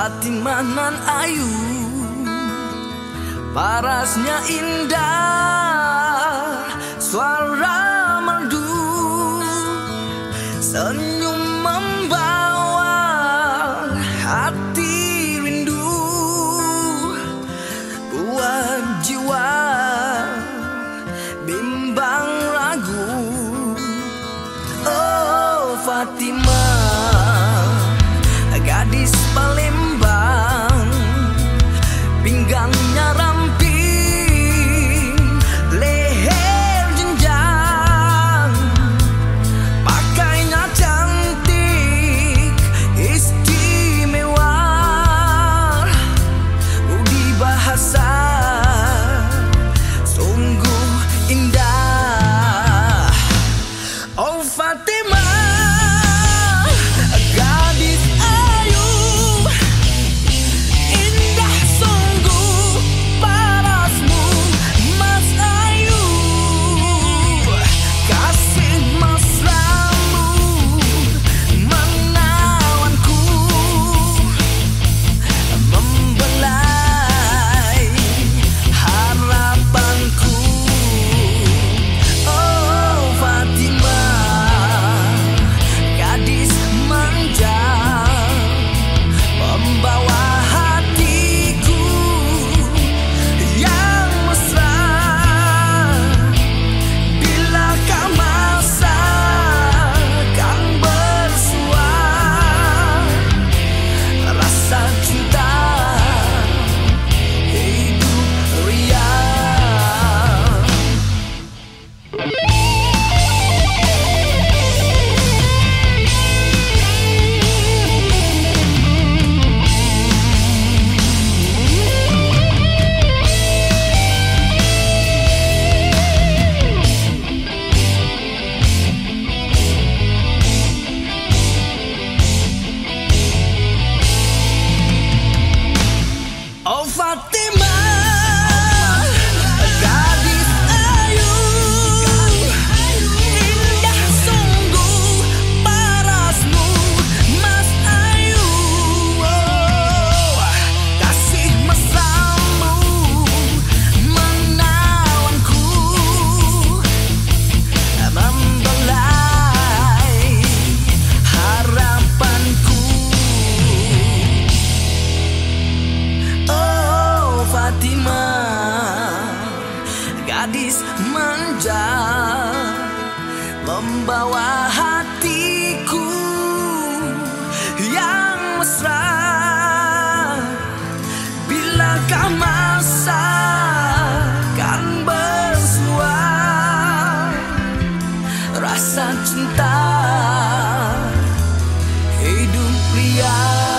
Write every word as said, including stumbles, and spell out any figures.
Fatimah nan ayu, parasnya indah, suara merdu, senyum membawa hati rindu, buat jiwa bimbang ragu. Oh Fatimah, gadis Palembang, pinggangnya ramping, leher jenjang, pakainya cantik, istimewa, budi bahasa sungguh indah. Oh Fatimah, gadis manja, membawa hatiku yang mesra. Bilakah masa kan bersua, rasa cinta hidup ria.